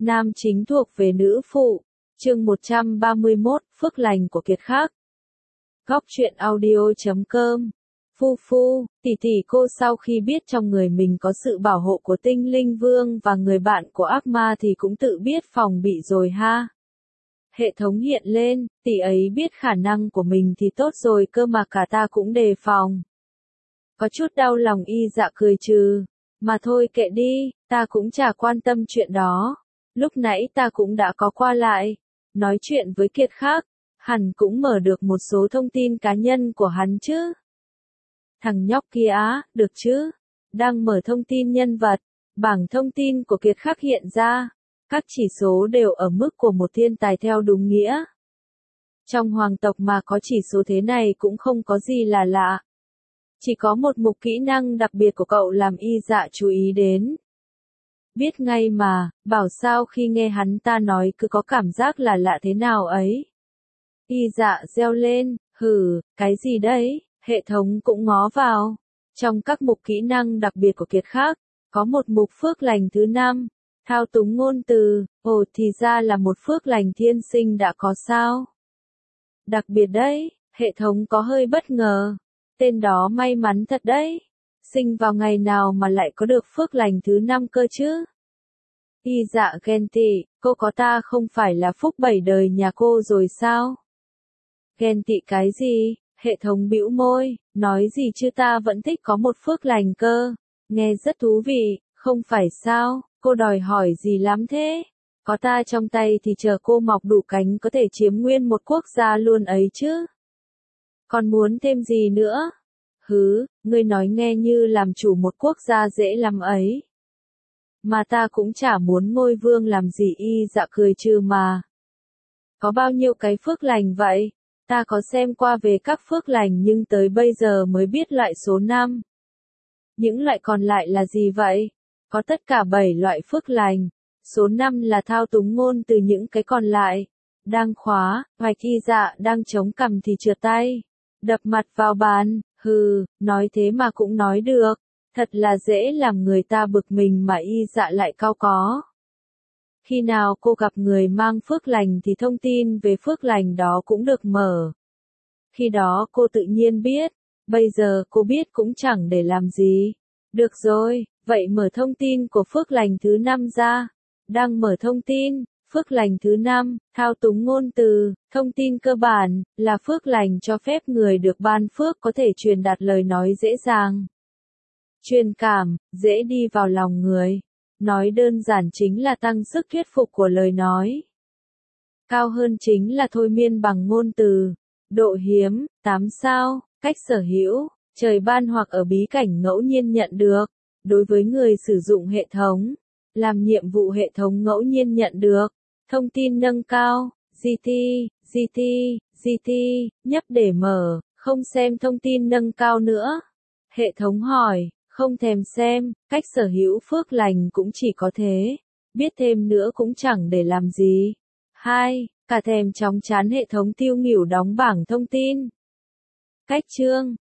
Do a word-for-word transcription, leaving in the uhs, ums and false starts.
Nam chính thuộc về nữ phụ. Chương một trăm ba mươi mốt, phước lành của Kiệt Khắc. Góc truyện audio chấm com. Phu phu, tỷ tỷ cô sau khi biết trong người mình có sự bảo hộ của tinh linh vương và người bạn của ác ma thì cũng tự biết phòng bị rồi ha. Hệ thống hiện lên, tỷ ấy biết khả năng của mình thì tốt rồi cơ mà cả ta cũng đề phòng. Có chút đau lòng y dạ cười trừ. Mà thôi kệ đi, ta cũng chả quan tâm chuyện đó. Lúc nãy ta cũng đã có qua lại, nói chuyện với Kiệt Khắc, hẳn cũng mở được một số thông tin cá nhân của hắn chứ. Thằng nhóc kia á, được chứ? Đang mở thông tin nhân vật, bảng thông tin của Kiệt Khắc hiện ra, các chỉ số đều ở mức của một thiên tài theo đúng nghĩa. Trong hoàng tộc mà có chỉ số thế này cũng không có gì là lạ. Chỉ có một mục kỹ năng đặc biệt của cậu làm y dạ chú ý đến. Biết ngay mà, bảo sao khi nghe hắn ta nói cứ có cảm giác là lạ thế nào ấy. Y dạ reo lên, hừ, cái gì đấy, hệ thống cũng ngó vào. Trong các mục kỹ năng đặc biệt của Kiệt Khắc, có một mục phước lành thứ năm, thao túng ngôn từ, ồ thì ra là một phước lành thiên sinh đã có sao. Đặc biệt đấy, hệ thống có hơi bất ngờ. Tên đó may mắn thật đấy. Sinh vào ngày nào mà lại có được phước lành thứ năm cơ chứ? Y dạ ghen tị, cô có ta không phải là phúc bảy đời nhà cô rồi sao? Ghen tị cái gì? Hệ thống bĩu môi, nói gì chứ ta vẫn thích có một phước lành cơ. Nghe rất thú vị, không phải sao? Cô đòi hỏi gì lắm thế? Có ta trong tay thì chờ cô mọc đủ cánh có thể chiếm nguyên một quốc gia luôn ấy chứ. Còn muốn thêm gì nữa? Hứ, ngươi nói nghe như làm chủ một quốc gia dễ lắm ấy. Mà ta cũng chả muốn ngôi vương làm gì y dạ cười trừ mà. Có bao nhiêu cái phước lành vậy? Ta có xem qua về các phước lành nhưng tới bây giờ mới biết loại số năm. Những loại còn lại là gì vậy? Có tất cả bảy loại phước lành. Số năm là thao túng ngôn từ những cái còn lại. Đang khóa, hoạch y dạ đang chống cằm thì trượt tay. Đập mặt vào bàn, hừ, nói thế mà cũng nói được. Thật là dễ làm người ta bực mình mà y dạ lại cao có. Khi nào cô gặp người mang phước lành thì thông tin về phước lành đó cũng được mở. Khi đó cô tự nhiên biết, bây giờ cô biết cũng chẳng để làm gì. Được rồi, vậy mở thông tin của phước lành thứ năm ra. Đang mở thông tin. Phước lành thứ năm, thao túng ngôn từ, thông tin cơ bản, là phước lành cho phép người được ban phước có thể truyền đạt lời nói dễ dàng. Truyền cảm, dễ đi vào lòng người. Nói đơn giản chính là tăng sức thuyết phục của lời nói. Cao hơn chính là thôi miên bằng ngôn từ. Độ hiếm, tám sao, cách sở hữu, trời ban hoặc ở bí cảnh ngẫu nhiên nhận được. Đối với người sử dụng hệ thống, làm nhiệm vụ hệ thống ngẫu nhiên nhận được. Thông tin nâng cao, giê tê, giê tê, giê tê, nhấp để mở, không xem thông tin nâng cao nữa. Hệ thống hỏi, không thèm xem, cách sở hữu phước lành cũng chỉ có thế. Biết thêm nữa cũng chẳng để làm gì. hai. Cả thèm chóng chán hệ thống tiêu nghỉu đóng bảng thông tin. Cách chương,